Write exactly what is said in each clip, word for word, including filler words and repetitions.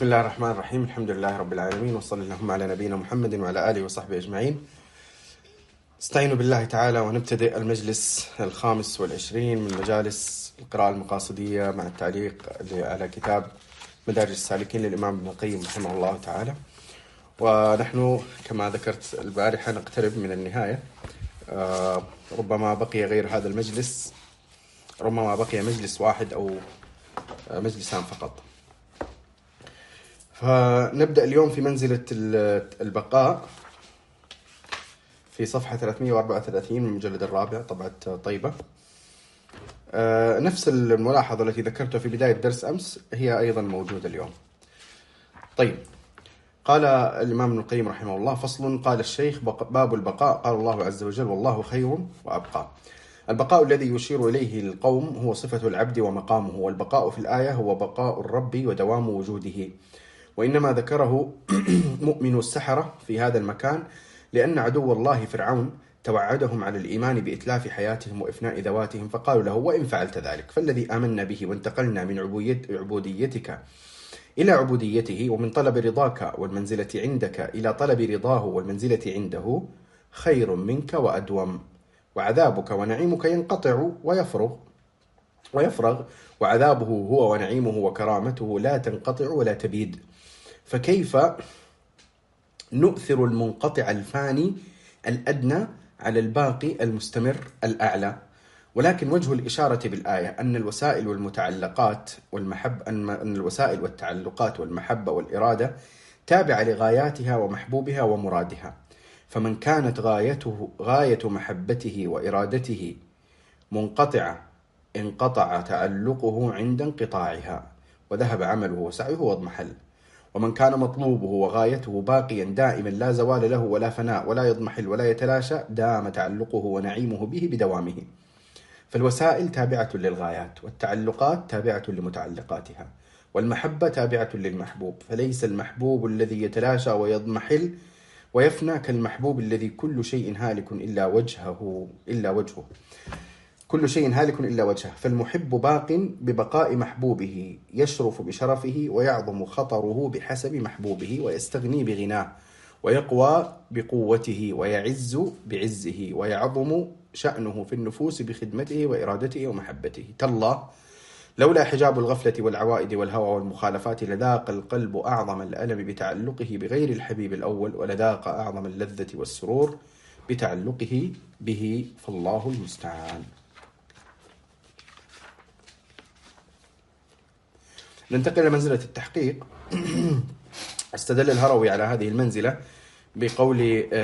بسم الله الرحمن الرحيم. الحمد لله رب العالمين، وصلى اللهم على نبينا محمد وعلى آله وصحبه أجمعين. استعينوا بالله تعالى ونبتدئ المجلس الخامس والعشرين من مجالس القراءة المقاصدية مع التعليق على كتاب مدارج السالكين للإمام ابن القيم رحمه الله تعالى. ونحن كما ذكرت البارحة نقترب من النهاية. آه ربما بقي غير هذا المجلس، ربما بقي مجلس واحد أو مجلسان فقط. فنبدأ اليوم في منزلة البقاء في صفحة ثلاثمئة وأربعة وثلاثين من المجلد الرابع طبعة طيبة. نفس الملاحظة التي ذكرتها في بداية درس أمس هي أيضا موجودة اليوم. طيب، قال الإمام ابن القيم رحمه الله: فصل. قال الشيخ: باب البقاء. قال الله عز وجل: والله خير وأبقى. البقاء الذي يشير إليه القوم هو صفة العبد ومقامه، والبقاء في الآية هو بقاء الرب ودوام وجوده، وإنما ذكره مؤمن السحرة في هذا المكان لأن عدو الله فرعون توعدهم على الإيمان بإتلاف حياتهم وإفناء ذواتهم، فقالوا له: وإن فعلت ذلك فالذي آمنا به وانتقلنا من عبوديتك إلى عبوديته، ومن طلب رضاك والمنزلة عندك إلى طلب رضاه والمنزلة عنده، خير منك وأدوم، وعذابك ونعيمك ينقطع ويفرغ ويفرغ وعذابه هو ونعيمه وكرامته لا تنقطع ولا تبيد. فكيف نؤثر المنقطع الفاني الأدنى على الباقي المستمر الأعلى؟ ولكن وجه الإشارة بالآية أن الوسائل والمتعلقات والمحب أن الوسائل والتعلقات والمحبة والإرادة تابعة لغاياتها ومحبوبها ومرادها، فمن كانت غايته غاية محبته وإرادته منقطعة انقطع تعلقه عند انقطاعها، وذهب عمله وسعيه واضمحل. ومن كان مطلوبه وغايته باقيا دائما لا زوال له ولا فناء ولا يضمحل ولا يتلاشى، دام تعلقه ونعيمه به بدوامه. فالوسائل تابعة للغايات، والتعلقات تابعة لمتعلقاتها، والمحبة تابعة للمحبوب، فليس المحبوب الذي يتلاشى ويضمحل ويفنى كالمحبوب الذي كل شيء هالك إلا وجهه إلا وجهه كل شيء هالك إلا وجهه. فالمحب باق ببقاء محبوبه، يشرف بشرفه ويعظم خطره بحسب محبوبه، ويستغني بغناه، ويقوى بقوته، ويعز بعزه، ويعظم شأنه في النفوس بخدمته وإرادته ومحبته. تالله لولا حجاب الغفلة والعوائد والهوى والمخالفات لذاق القلب أعظم الألم بتعلقه بغير الحبيب الأول، ولذاق أعظم اللذة والسرور بتعلقه به، فالله المستعان. ننتقل إلى منزلة التحقيق. استدل الهروي على هذه المنزلة بقول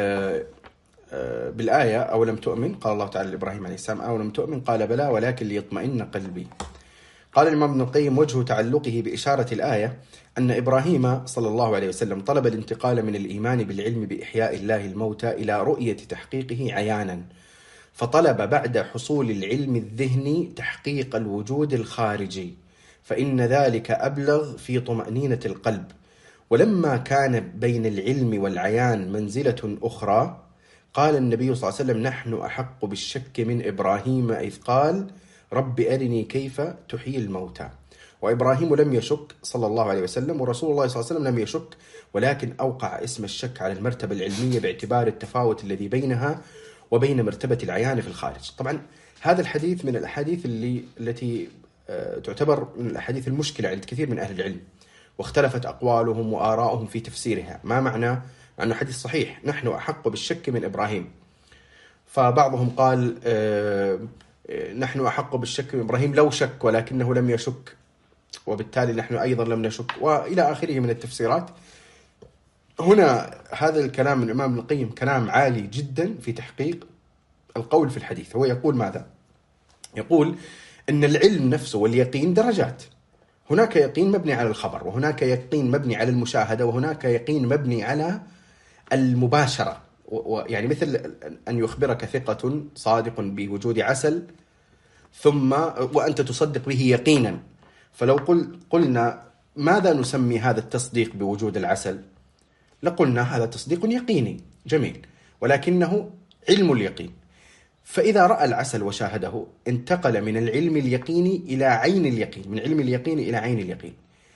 بالآية: أولم تؤمن؟ قال الله تعالى لإبراهيم عليه السلام: أولم تؤمن؟ قال بلى ولكن ليطمئن قلبي. قال الإمام ابن القيم: وجه تعلقه بإشارة الآية أن إبراهيم صلى الله عليه وسلم طلب الانتقال من الإيمان بالعلم بإحياء الله الموتى إلى رؤية تحقيقه عيانا، فطلب بعد حصول العلم الذهني تحقيق الوجود الخارجي، فإن ذلك أبلغ في طمأنينة القلب. ولما كان بين العلم والعيان منزلة أخرى، قال النبي صلى الله عليه وسلم: نحن أحق بالشك من إبراهيم إذ قال: رب أرني كيف تحيي الموتى. وإبراهيم لم يشك صلى الله عليه وسلم، ورسول الله صلى الله عليه وسلم لم يشك، ولكن أوقع اسم الشك على المرتبة العلمية باعتبار التفاوت الذي بينها وبين مرتبة العيان في الخارج. طبعا هذا الحديث من الأحاديث اللي التي تعتبر من الأحاديث المشكلة عند كثير من أهل العلم، واختلفت أقوالهم وآراؤهم في تفسيرها. ما معنى أنه حديث صحيح نحن أحق بالشك من إبراهيم؟ فبعضهم قال آه نحن أحق بالشك من إبراهيم لو شك ولكنه لم يشك، وبالتالي نحن أيضا لم نشك، وإلى آخره من التفسيرات. هنا هذا الكلام من الإمام ابن القيم كلام عالي جدا في تحقيق القول في الحديث. هو يقول ماذا؟ يقول إن العلم نفسه واليقين درجات. هناك يقين مبني على الخبر، وهناك يقين مبني على المشاهدة، وهناك يقين مبني على المباشرة. يعني مثل أن يخبرك ثقة صادق بوجود عسل ثم وأنت تصدق به يقينا. فلو قل قلنا ماذا نسمي هذا التصديق بوجود العسل؟ لقلنا هذا تصديق يقيني جميل، ولكنه علم اليقين. فإذا رأى العسل وشاهده انتقل من العلم اليقيني إلى عين اليقين، من علم اليقين إلى عين اليقين.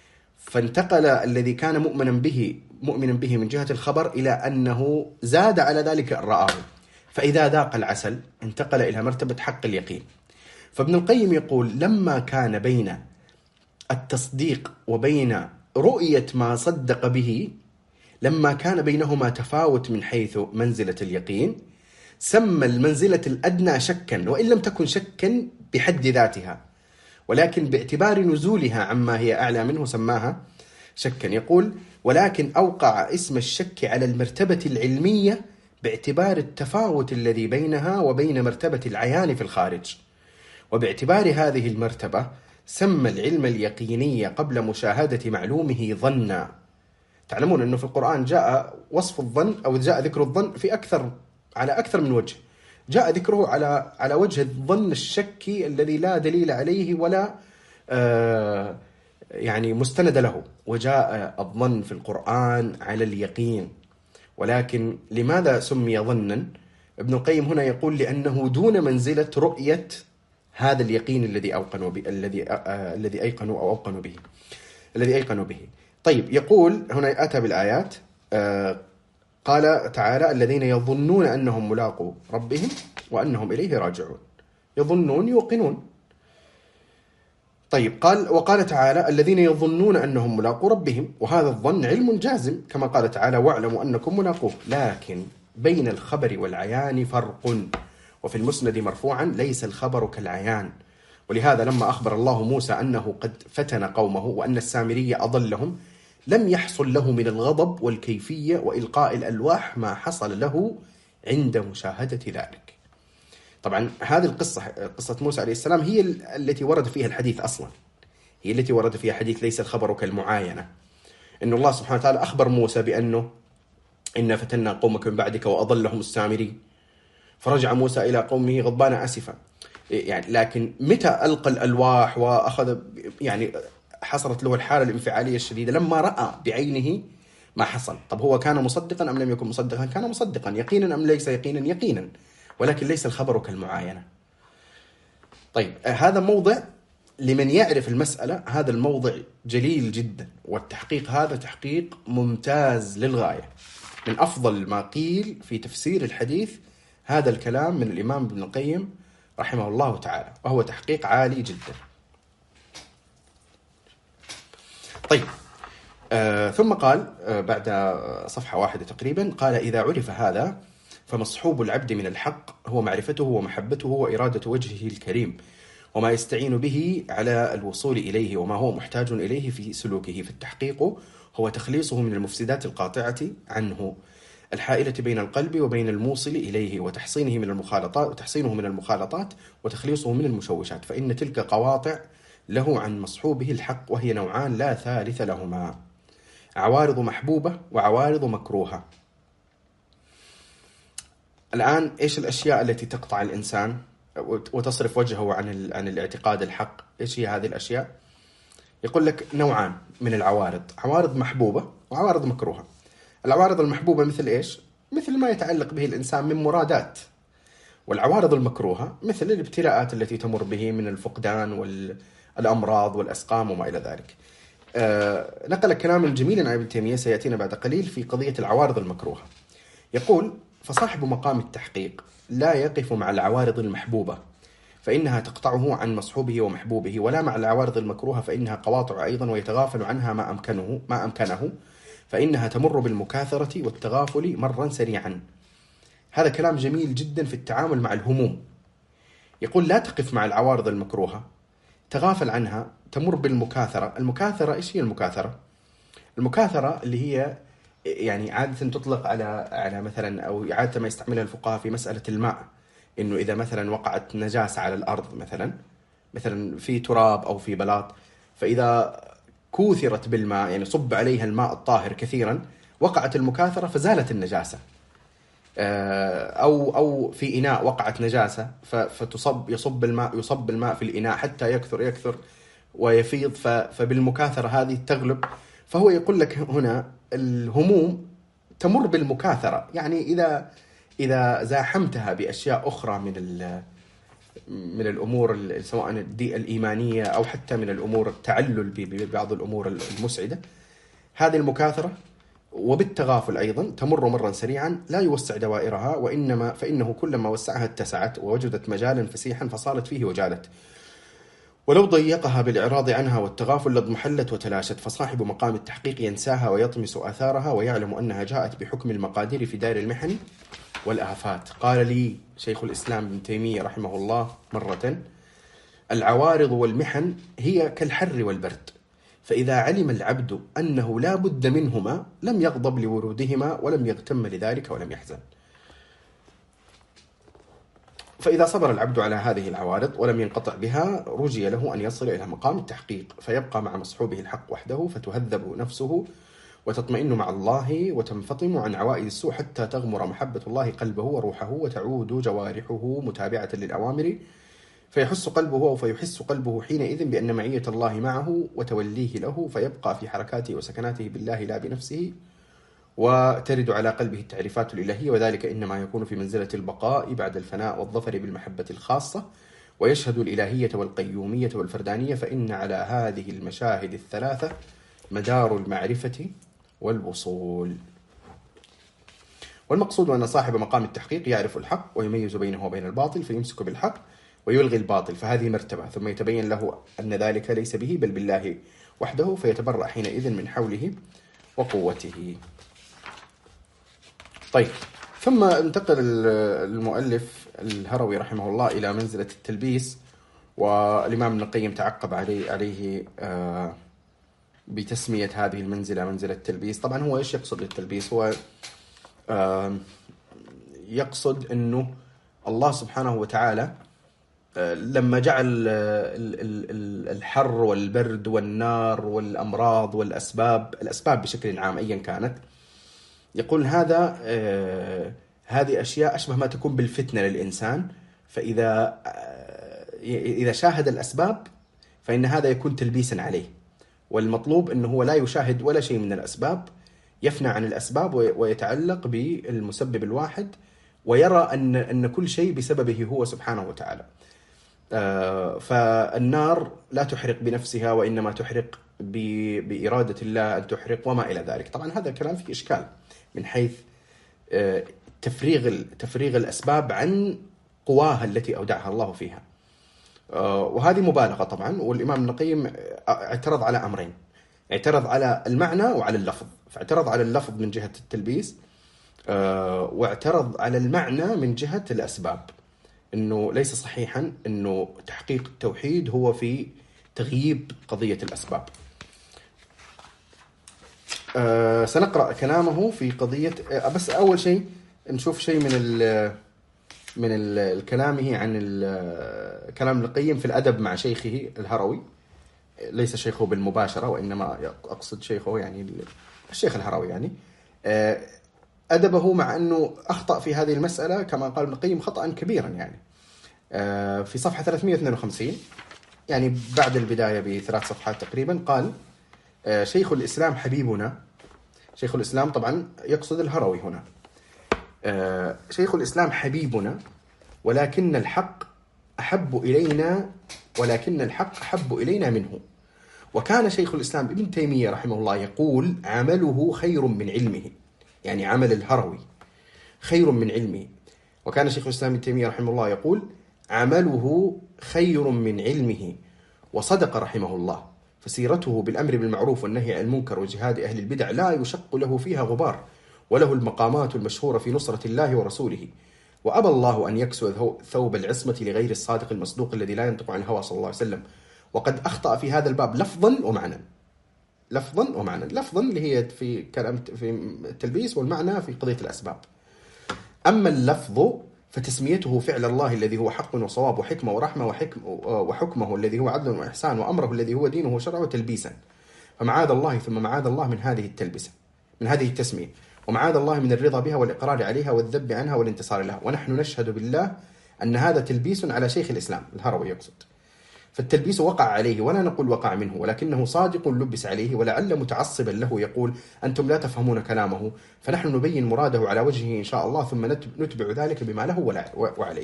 فانتقل الذي كان مؤمنا به مؤمنا به من جهة الخبر إلى أنه زاد على ذلك أن رآه، فإذا ذاق العسل انتقل إلى مرتبة حق اليقين. فابن القيم يقول لما كان بين التصديق وبين رؤية ما صدق به، لما كان بينهما تفاوت من حيث منزلة اليقين، سمى المنزلة الأدنى شكا، وإن لم تكن شكا بحد ذاتها، ولكن باعتبار نزولها عما هي أعلى منه سماها شكا. يقول ولكن أوقع اسم الشك على المرتبة العلمية باعتبار التفاوت الذي بينها وبين مرتبة العيان في الخارج، وباعتبار هذه المرتبة سمى العلم اليقيني قبل مشاهدة معلومه ظنا. تعلمون أنه في القرآن جاء وصف الظن أو جاء ذكر الظن في أكثر على أكثر من وجه. جاء ذكره على على وجه الظن الشكي الذي لا دليل عليه ولا آه يعني مستند له، وجاء الظن في القرآن على اليقين. ولكن لماذا سمي ظنا؟ ابن القيم هنا يقول لأنه دون منزلة رؤية هذا اليقين الذي أوقنوا به الذي آه الذي أيقنوا أو أوقنوا به الذي أيقنوا به. طيب، يقول هنا أتى بالآيات آه قال تعالى الذين يظنون أنهم ملاقو ربهم وأنهم إليه راجعون. يظنون يوقنون. طيب، قال وقال تعالى الذين يظنون أنهم ملاقو ربهم، وهذا الظن علم جازم كما قال تعالى واعلموا أنكم ملاقوه. لكن بين الخبر والعيان فرق، وفي المسند مرفوعا ليس الخبر كالعيان. ولهذا لما أخبر الله موسى أنه قد فتن قومه وأن السامري أضلهم، لم يحصل له من الغضب والكيفية وإلقاء الألواح ما حصل له عند مشاهدة ذلك. طبعا هذه القصة قصة موسى عليه السلام هي التي ورد فيها الحديث أصلا، هي التي ورد فيها حديث ليس الخبر كالمعاينة. إن الله سبحانه وتعالى أخبر موسى بأنه إنا فتنا قومك من بعدك وأضلهم السامري، فرجع موسى إلى قومه غضبان أسفا. يعني لكن متى ألقى الألواح وأخذ يعني حصلت له الحالة الانفعالية الشديدة؟ لما رأى بعينه ما حصل. طب هو كان مصدقا أم لم يكن مصدقا؟ كان مصدقا. يقينا أم ليس يقينا؟ يقينا. ولكن ليس الخبر كالمعاينة. طيب، هذا موضع لمن يعرف المسألة، هذا الموضع جليل جدا، والتحقيق هذا تحقيق ممتاز للغاية. من أفضل ما قيل في تفسير الحديث هذا الكلام من الإمام ابن القيم رحمه الله تعالى، وهو تحقيق عالي جدا. طيب، آه ثم قال آه بعد صفحة واحدة تقريبا، قال إذا عرف هذا فمصحوب العبد من الحق هو معرفته ومحبته وإرادة وجهه الكريم، وما يستعين به على الوصول إليه، وما هو محتاج إليه في سلوكه. فالتحقيق هو تخليصه من المفسدات القاطعة عنه الحائلة بين القلب وبين الموصل إليه، وتحصينه من المخالطات وتحصينه من المخالطات وتخليصه من المشوشات، فإن تلك قواطع له عن مصحوبه الحق، وهي نوعان لا ثالث لهما: عوارض محبوبة وعوارض مكروهة. الآن إيش الأشياء التي تقطع الإنسان وتصرف وجهه عن عن الاعتقاد الحق؟ إيش هي هذه الأشياء؟ يقول لك نوعان من العوارض: عوارض محبوبة وعوارض مكروهة. العوارض المحبوبة مثل إيش؟ مثل ما يتعلق به الإنسان من مرادات. والعوارض المكروهة مثل الابتلاءات التي تمر به من الفقدان والأمراض والأسقام وما إلى ذلك. آه نقل كلاما جميلا عن ابن تيمية سيأتينا بعد قليل في قضية العوارض المكروهة. يقول: فصاحب مقام التحقيق لا يقف مع العوارض المحبوبة فإنها تقطعه عن مصحوبه ومحبوبه، ولا مع العوارض المكروهة فإنها قواطع أيضا، ويتغافل عنها ما أمكنه ما أمكنه فإنها تمر بالمكاثرة والتغافل مرا سريعا. هذا كلام جميل جدا في التعامل مع الهموم. يقول: لا تقف مع العوارض المكروهة، تغافل عنها، تمر بالمكاثرة. المكاثرة إيش هي المكاثرة؟ المكاثرة اللي هي يعني عادة تطلق على على مثلا أو عادة ما يستعملها الفقهاء في مسألة الماء، إنه إذا مثلا وقعت نجاسة على الأرض مثلا مثلا في تراب أو في بلاط، فإذا كوثرت بالماء يعني صب عليها الماء الطاهر كثيرا وقعت المكاثرة فزالت النجاسة. أو أو في إناء وقعت نجاسة فتصب يصب الماء يصب الماء في الإناء حتى يكثر يكثر ويفيض، فبالمكاثرة هذه تغلب. فهو يقول لك هنا الهموم تمر بالمكاثرة، يعني إذا إذا زاحمتها بأشياء أخرى من من الأمور سواء الإيمانية أو حتى من الأمور التعلل ببعض الأمور المسعدة، هذه المكاثرة وبالتغافل أيضا تمر مرا سريعا لا يوسع دوائرها، وإنما فإنه كلما وسعها اتسعت ووجدت مجالا فسيحا فصارت فيه وجالت، ولو ضيقها بالإعراض عنها والتغافل لاضمحلت وتلاشت. فصاحب مقام التحقيق ينساها ويطمس آثارها ويعلم أنها جاءت بحكم المقادير في دار المحن والآفات. قال لي شيخ الإسلام ابن تيمية رحمه الله مرة: العوارض والمحن هي كالحر والبرد، فإذا علم العبد أنه لا بد منهما لم يغضب لورودهما ولم يغتم لذلك ولم يحزن. فإذا صبر العبد على هذه العوارض ولم ينقطع بها رجي له أن يصل إلى مقام التحقيق فيبقى مع مصحوبه الحق وحده، فتهذب نفسه وتطمئن مع الله وتنفطم عن عوائد السوء حتى تغمر محبة الله قلبه وروحه وتعود جوارحه متابعة للأوامر، فيحس قلبه أو فيحس قلبه حينئذ بأن معية الله معه وتوليه له، فيبقى في حركاته وسكناته بالله لا بنفسه، وترد على قلبه التعريفات الإلهية، وذلك إنما يكون في منزلة البقاء بعد الفناء والظفر بالمحبة الخاصة، ويشهد الإلهية والقيومية والفردانية، فإن على هذه المشاهد الثلاثة مدار المعرفة والوصول. والمقصود أن صاحب مقام التحقيق يعرف الحق ويميز بينه وبين الباطل فيمسك بالحق ويلغي الباطل، فهذه مرتبة، ثم يتبين له أن ذلك ليس به بل بالله وحده، فيتبرأ حينئذ من حوله وقوته. طيب، ثم انتقل المؤلف الهروي رحمه الله إلى منزلة التلبيس، والإمام ابن القيم تعقب عليه, عليه آه بتسمية هذه المنزلة منزلة التلبيس. طبعا هو إيش يقصد بالتلبيس؟ هو آه يقصد أنه الله سبحانه وتعالى آه لما جعل الحر والبرد والنار والأمراض والأسباب الأسباب بشكل عام أيا كانت، يقول هذا آه هذه أشياء أشبه ما تكون بالفتنة للإنسان، فإذا آه إذا شاهد الأسباب فإن هذا يكون تلبيسا عليه، والمطلوب أنه هو لا يشاهد ولا شيء من الأسباب، يفنى عن الأسباب ويتعلق بالمسبب الواحد، ويرى أن أن كل شيء بسببه هو سبحانه وتعالى. آه فالنار لا تحرق بنفسها وإنما تحرق بإرادة الله أن تحرق وما إلى ذلك. طبعا هذا الكلام فيه إشكال من حيث آه تفريغ تفريغ الأسباب عن قواها التي أودعها الله فيها، آه وهذه مبالغة طبعا. والإمام ابن القيم اعترض على أمرين: اعترض على المعنى وعلى اللفظ، فاعترض على اللفظ من جهة التلبيس، آه واعترض على المعنى من جهة الأسباب، أنه ليس صحيحا أنه تحقيق التوحيد هو في تغييب قضية الأسباب. أه سنقرأ كلامه في قضية، أه بس أول شيء نشوف شيء من ال من ال كلامه عن كلام ابن القيم في الأدب مع شيخه الهروي، ليس شيخه بالمباشرة وإنما أقصد شيخه يعني الشيخ الهروي، يعني أه أدبه مع أنه أخطأ في هذه المسألة كما قال ابن القيم خطأ كبيرا، يعني أه في صفحة ثلاثمائة واثنين وخمسين، يعني بعد البداية بثلاث صفحات تقريبا، قال: شيخ الإسلام حبيبنا. شيخ الإسلام طبعا يقصد الهروي هنا. شيخ الإسلام حبيبنا ولكن الحق أحب إلينا ولكن الحق أحب إلينا منه. وكان شيخ الإسلام ابن تيمية رحمه الله يقول: عمله خير من علمه، يعني عمل الهروي خير من علمه. وكان شيخ الإسلام ابن تيمية رحمه الله يقول: عمله خير من علمه. وصدق رحمه الله، فسيرته بالأمر بالمعروف والنهي عن المنكر وجهاد أهل البدع لا يشق له فيها غبار، وله المقامات المشهورة في نصرة الله ورسوله. وأبى الله أن يكسو ثوب العصمة لغير الصادق المصدوق الذي لا ينطق عن الهوى صلى الله عليه وسلم. وقد أخطأ في هذا الباب لفظا ومعنى. لفظا ومعنى. لفظا اللي هي في كلام في التلبيس، والمعنى في قضية الأسباب. أما اللفظ فتسميته فعل الله الذي هو حق وصواب وحكمة ورحمة، وحكم وحكمه الذي هو عدل وإحسان، وأمره الذي هو دينه وشرعه تلبيسا. فمعاذ الله ثم معاذ الله من هذه التلبسة، من هذه التسمية، ومعاذ الله من الرضا بها والإقرار عليها والذب عنها والانتصار لها. ونحن نشهد بالله أن هذا تلبيس على شيخ الإسلام الهروي يقصد. فالتلبيس وقع عليه، ولا نقول وقع منه، ولكنه صادق لبس عليه، ولعل متعصبا له يقول: أنتم لا تفهمون كلامه، فنحن نبين مراده على وجهه إن شاء الله، ثم نتبع ذلك بما له وعليه.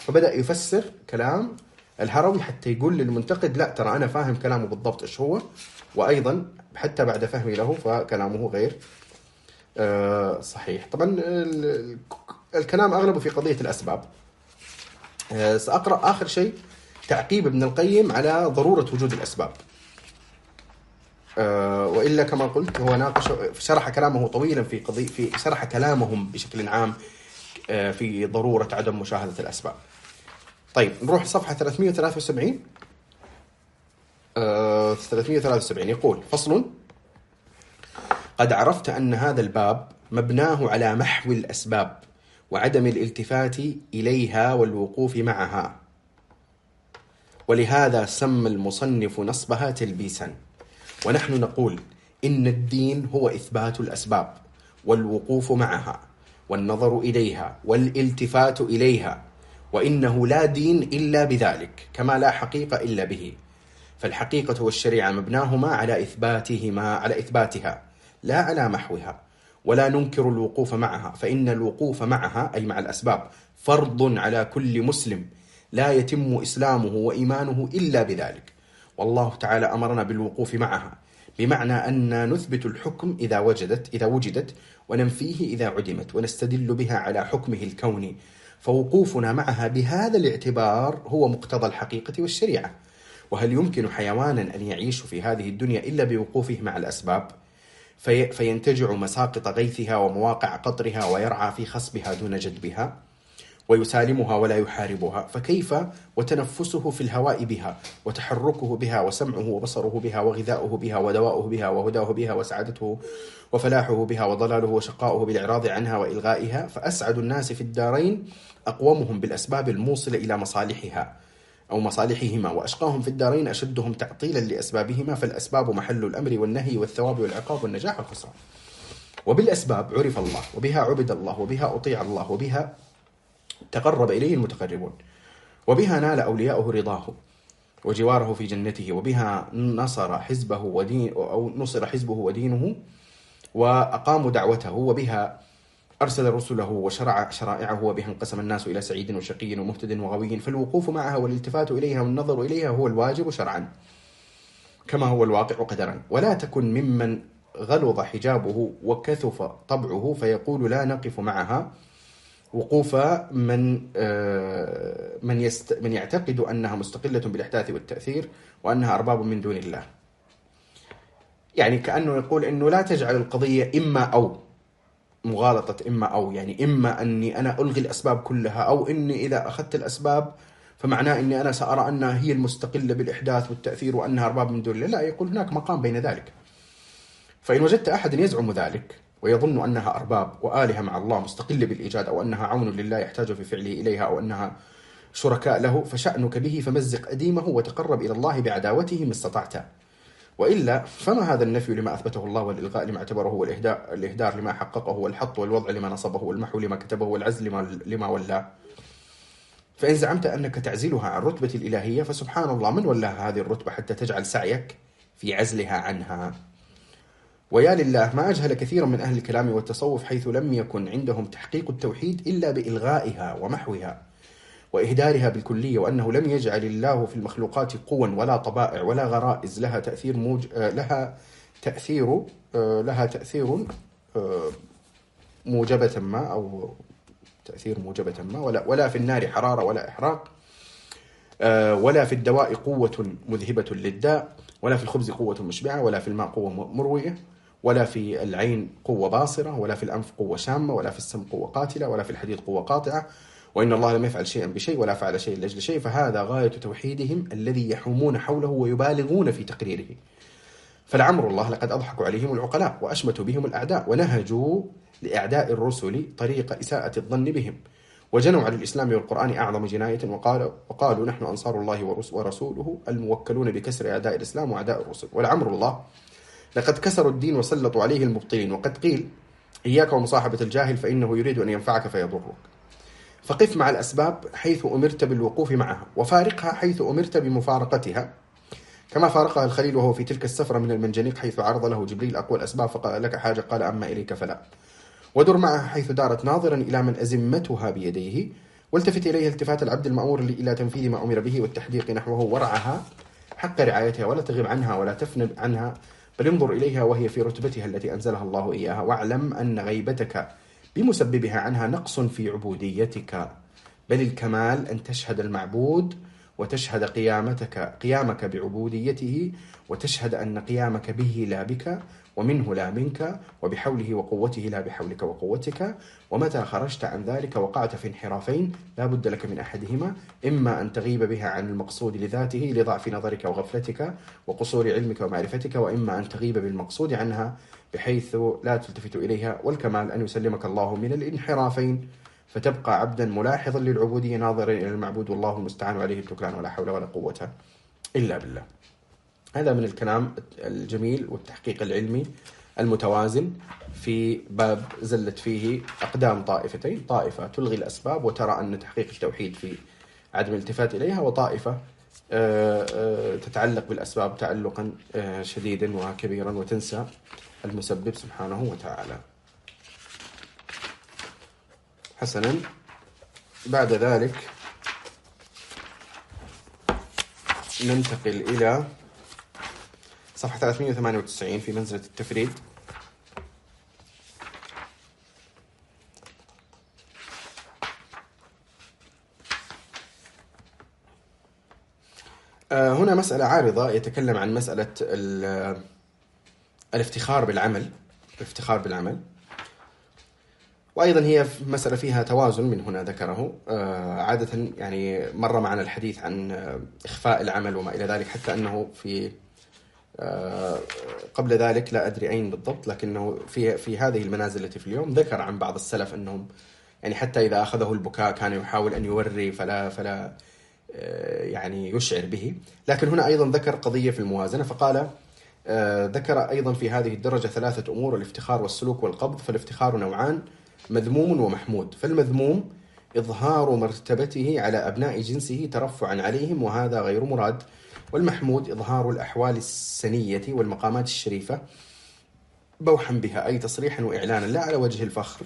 فبدأ يفسر كلام الهروي حتى يقول للمنتقد لا ترى أنا فاهم كلامه بالضبط إيش هو، وأيضا حتى بعد فهمي له فكلامه غير صحيح. طبعا الكلام أغلبه في قضية الأسباب. سأقرأ آخر شيء تعقيب ابن القيم على ضرورة وجود الأسباب، وإلا كما قلت هو ناقش شرح كلامه طويلا في قضية في شرح كلامهم بشكل عام في ضرورة عدم مشاهدة الأسباب. طيب نروح صفحة ثلاثمئة وثلاثة وسبعين. أه ثلاثمئة وثلاثة وسبعين يقول: فصل: قد عرفت أن هذا الباب مبناه على محو الأسباب وعدم الالتفات إليها والوقوف معها، ولهذا سمى المصنف نصبها تلبيسا. ونحن نقول إن الدين هو إثبات الأسباب والوقوف معها والنظر إليها والالتفات إليها، وإنه لا دين إلا بذلك، كما لا حقيقة إلا به. فالحقيقة والشريعة مبناهما على إثباتهما على إثباتها لا على محوها، ولا ننكر الوقوف معها، فإن الوقوف معها أي مع الأسباب فرض على كل مسلم لا يتم إسلامه وإيمانه إلا بذلك. والله تعالى أمرنا بالوقوف معها، بمعنى أن نثبت الحكم إذا وجدت إذا وجدت وننفيه إذا عدمت، ونستدل بها على حكمه الكوني. فوقوفنا معها بهذا الاعتبار هو مقتضى الحقيقة والشريعة. وهل يمكن حيوانا أن يعيش في هذه الدنيا إلا بوقوفه مع الأسباب؟ في فينتجع مساقط غيثها ومواقع قطرها، ويرعى في خصبها دون جدبها، ويسالمها ولا يحاربها. فكيف وتنفسه في الهواء بها، وتحركه بها، وسمعه وبصره بها، وغذاؤه بها، ودواؤه بها، وهداه بها، وسعادته وفلاحه بها، وضلاله وشقاؤه بالإعراض عنها وإلغائها. فأسعد الناس في الدارين أقومهم بالأسباب الموصلة إلى مصالحها أو مصالحهما، وأشقاهم في الدارين أشدهم تعطيلا لأسبابهما. فالأسباب محل الأمر والنهي والثواب والعقاب والنجاح والخسران. وبالأسباب عرف الله، وبها عبد الله، وبها أطيع الله، وبها تقرب إليه المتقربون، وبها نال أولياؤه رضاه وجواره في جنته، وبها نصر حزبه ودين أو نصر حزبه ودينه وأقاموا دعوته، وبها أرسل رسله وشرع شرائعه، وبها انقسم الناس إلى سعيد وشقي ومهتد وغوي. فالوقوف معها والالتفات إليها والنظر إليها هو الواجب شرعا كما هو الواقع قدرا. ولا تكن ممن غلظ حجابه وكثف طبعه فيقول لا نقف معها، وقوف من من يست من يعتقد أنها مستقلة بالإحداث والتأثير وأنها أرباب من دون الله. يعني كأنه يقول إنه لا تجعل القضية إما أو، مغالطة إما أو، يعني إما أني أنا ألغي الأسباب كلها، أو إني إذا أخذت الأسباب فمعناه أني أنا سأرى أنها هي المستقلة بالإحداث والتأثير وأنها أرباب من دون الله. لا، يقول هناك مقام بين ذلك. فإن وجدت أحد يزعم ذلك ويظن أنها أرباب وآلهة مع الله مستقلة بالإيجاد، أو أنها عون لله يحتاج في فعله إليها، أو أنها شركاء له، فشأنك به، فمزق أديمه وتقرب إلى الله بعداوته ما استطعت. وإلا فما هذا النفي لما أثبته الله، والإلغاء لما اعتبره، والإهدار لما حققه، والحط والوضع لما نصبه، والمحو لما كتبه، والعزل لما, لما ولاه. فإن زعمت أنك تعزلها عن رتبة الإلهية فسبحان الله من ولاها هذه الرتبة حتى تجعل سعيك في عزلها عنها. ويا لله ما أجهل كثيرا من أهل الكلام والتصوف حيث لم يكن عندهم تحقيق التوحيد إلا بإلغائها ومحوها وإهدارها بالكلية، وأنه لم يجعل الله في المخلوقات قوى ولا طبائع ولا غرائز لها تأثير موج... لها تأثير لها تأثير موجبة ما أو تأثير موجبة ما، ولا ولا في النار حرارة ولا إحراق، ولا في الدواء قوة مذهبة للداء، ولا في الخبز قوة مشبعة، ولا في الماء قوة مروية، ولا في العين قوة باصرة، ولا في الأنف قوة شامة، ولا في السم قوة قاتلة، ولا في الحديد قوة قاطعة، وإن الله لم يفعل شيئا بشيء ولا فعل شيء لأجل شيء. فهذا غاية توحيدهم الذي يحومون حوله ويبالغون في تقريره. فلعمر الله لقد أضحكوا عليهم العقلاء وأشمتوا بهم الأعداء، ونهجوا لأعداء الرسل طريق إساءة الظن بهم، وجنوا على الإسلام والقرآن أعظم جناية، وقالوا, وقالوا نحن أنصار الله ورسوله الموكلون بكسر أعداء الإسلام وأعداء الرسل. ولعمر الله لقد كسروا الدين وسلطوا عليه المبطلين. وقد قيل إياك ومصاحبة الجاهل فإنه يريد أن ينفعك فيضرك. فقف مع الأسباب حيث أمرت بالوقوف معها، وفارقها حيث أمرت بمفارقتها، كما فارقها الخليل وهو في تلك السفرة من المنجنيق حيث عرض له جبريل أقوى الأسباب فقال لك حاجة قال أما إليك فلا. ودر معها حيث دارت ناظرا إلى من أزمتها بيديه، والتفت إليها التفات العبد المأمور إلى تنفيذ ما أمر به والتحديق نحوه ورعاها حق رعايتها، ولا تغب عنها ولا تفنب عنها، بل انظر إليها وهي في رتبتها التي أنزلها الله إياها، واعلم أن غيبتك بمسببها عنها نقص في عبوديتك، بل الكمال أن تشهد المعبود وتشهد قيامتك قيامك بعبوديته، وتشهد أن قيامك به لا بك ومنه لا منك، وبحوله وقوته لا بحولك وقوتك. ومتى خرجت عن ذلك وقعت في انحرافين لا بد لك من أحدهما، إما أن تغيب بها عن المقصود لذاته لضعف نظرك وغفلتك وقصور علمك ومعرفتك، وإما أن تغيب بالمقصود عنها بحيث لا تلتفت إليها. والكمال أن يسلمك الله من الانحرافين فتبقى عبدا ملاحظا للعبودية ناظرا إلى المعبود، والله المستعان عليه التكلان، ولا حول ولا قوة إلا بالله. هذا من الكلام الجميل والتحقيق العلمي المتوازن في باب زلت فيه أقدام طائفتين، طائفة تلغي الأسباب وترى أن تحقيق التوحيد في عدم الالتفات إليها، وطائفة تتعلق بالأسباب تعلقا شديدا وكبيرا وتنسى المسبب سبحانه وتعالى. حسنا، بعد ذلك ننتقل إلى صفحة ثلاثمئة وثمانية وتسعين في منزلة التفريد. هنا مسألة عارضة، يتكلم عن مسألة الافتخار بالعمل الافتخار بالعمل وأيضا هي مسألة فيها توازن من هنا ذكره. عادة يعني مر معنا الحديث عن إخفاء العمل وما إلى ذلك، حتى أنه في قبل ذلك لا أدري أين بالضبط، لكنه في في هذه المنازل التي في اليوم ذكر عن بعض السلف أنهم يعني حتى إذا أخذه البكاء كان يحاول أن يوري فلا فلا يعني يشعر به. لكن هنا أيضا ذكر قضية في الموازنة، فقال ذكر أيضا في هذه الدرجة ثلاثة أمور: الافتخار والسلوك والقبض. فالافتخار نوعان: مذموم ومحمود. فالمذموم إظهار مرتبته على أبناء جنسه ترفعا عليهم، وهذا غير مراد. والمحمود إظهار الأحوال السنية والمقامات الشريفة بوحا بها، أي تصريحا وإعلانا، لا على وجه الفخر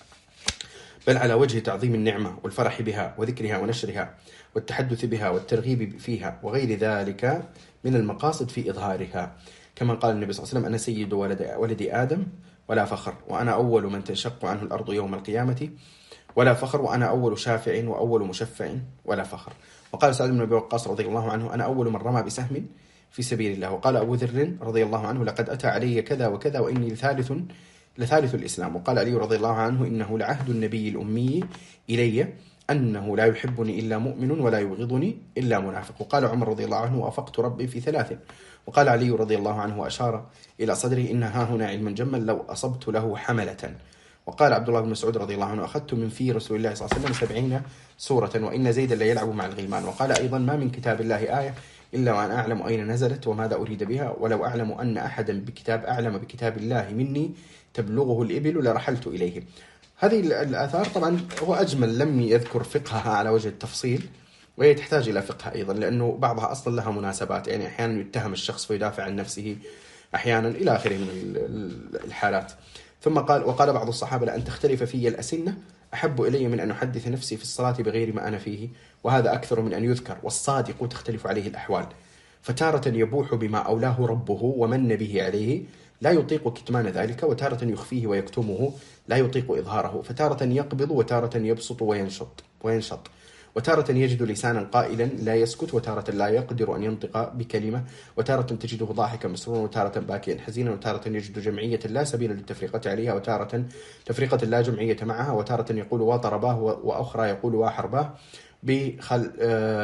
بل على وجه تعظيم النعمة والفرح بها وذكرها ونشرها والتحدث بها والترغيب فيها وغير ذلك من المقاصد في إظهارها. كما قال النبي صلى الله عليه وسلم: أنا سيد ولد, ولد آدم ولا فخر، وأنا أول من تنشق عنه الأرض يوم القيامة ولا فخر، وأنا أول شافع وأول مشفع ولا فخر. وقال سعد بن أبي وقاص رضي الله عنه: أنا أول من رمى بسهم في سبيل الله. وقال أبو ذر رضي الله عنه: لقد أتى علي كذا وكذا وإني لثالث لثالث الإسلام. وقال علي رضي الله عنه: إنه لعهد النبي الأمي إلي أنه لا يحبني إلا مؤمن ولا يبغضني إلا منافق. وقال عمر رضي الله عنه: وأفقت ربي في ثلاث. وقال علي رضي الله عنه وأشار إلى صدري: إن ها هنا علما جما لو أصبت له حملة. وقال عبد الله بن مسعود رضي الله عنه: أخذت من في رسول الله صلى الله عليه وسلم سبعين سورة وإن زيدا ليلعب مع الغلمان. وقال أيضا: ما من كتاب الله آية إلا وأن أعلم أين نزلت وماذا أريد بها، ولو أعلم أن أحدا بكتاب أعلم بكتاب الله مني تبلغه الإبل لرحلت إليه. هذه الآثار طبعا هو أجمل، لم يذكر فقهها على وجه التفصيل، وهي تحتاج إلى فقه أيضا، لأنه بعضها أصلا لها مناسبات، يعني أحيانا يتهم الشخص فيدافع عن نفسه، أحيانا إلى آخره من الحالات. ثم قال: وقال بعض الصحابة: لأن تختلف في الأسنة أحب إلي من أن أحدث نفسي في الصلاة بغير ما أنا فيه، وهذا أكثر من أن يذكر. والصادق تختلف عليه الأحوال، فتارة يبوح بما أولاه ربه ومن به عليه لا يطيق كتمان ذلك، وتارة يخفيه ويكتمه لا يطيق إظهاره، فتارة يقبض وتارة يبسط وينشط وينشط وتارة يجد لسانا قائلا لا يسكت، وتارة لا يقدر أن ينطق بكلمة، وتارة تجده ضاحكا مسرورا، وتارة باكيا حزينا، وتارة يجد جمعية لا سبيل للتفرقة عليها، وتارة تفرقة لا جمعية معها، وتارة يقول وطرباه وأخرى يقول وحرباه، بخل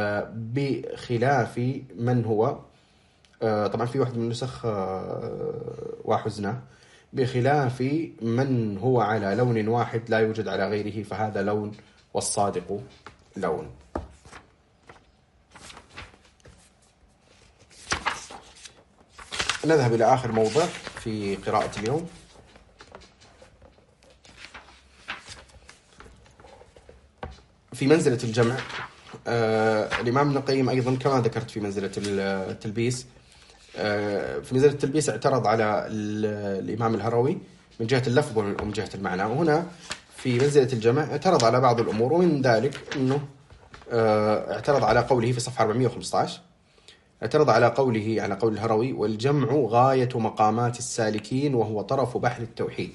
بخلاف من هو طبعا في واحد من النسخ وحزنه، بخلاف من هو على لون واحد لا يوجد على غيره، فهذا لون والصادق لون. نذهب إلى آخر موضع في قراءة اليوم. في منزلة الجمع، آه الإمام ابن القيم أيضا كما ذكرت في منزلة التلبيس، آه في منزلة التلبيس اعترض على الإمام الهروي من جهة اللفظ ومن جهة المعنى. وهنا في منزلة الجمع اعترض على بعض الأمور، ومن ذلك أنه اعترض على قوله في صفحة أربعمائة وخمسة عشر، اعترض على قوله على قول الهروي: والجمع غاية مقامات السالكين وهو طرف بحر التوحيد.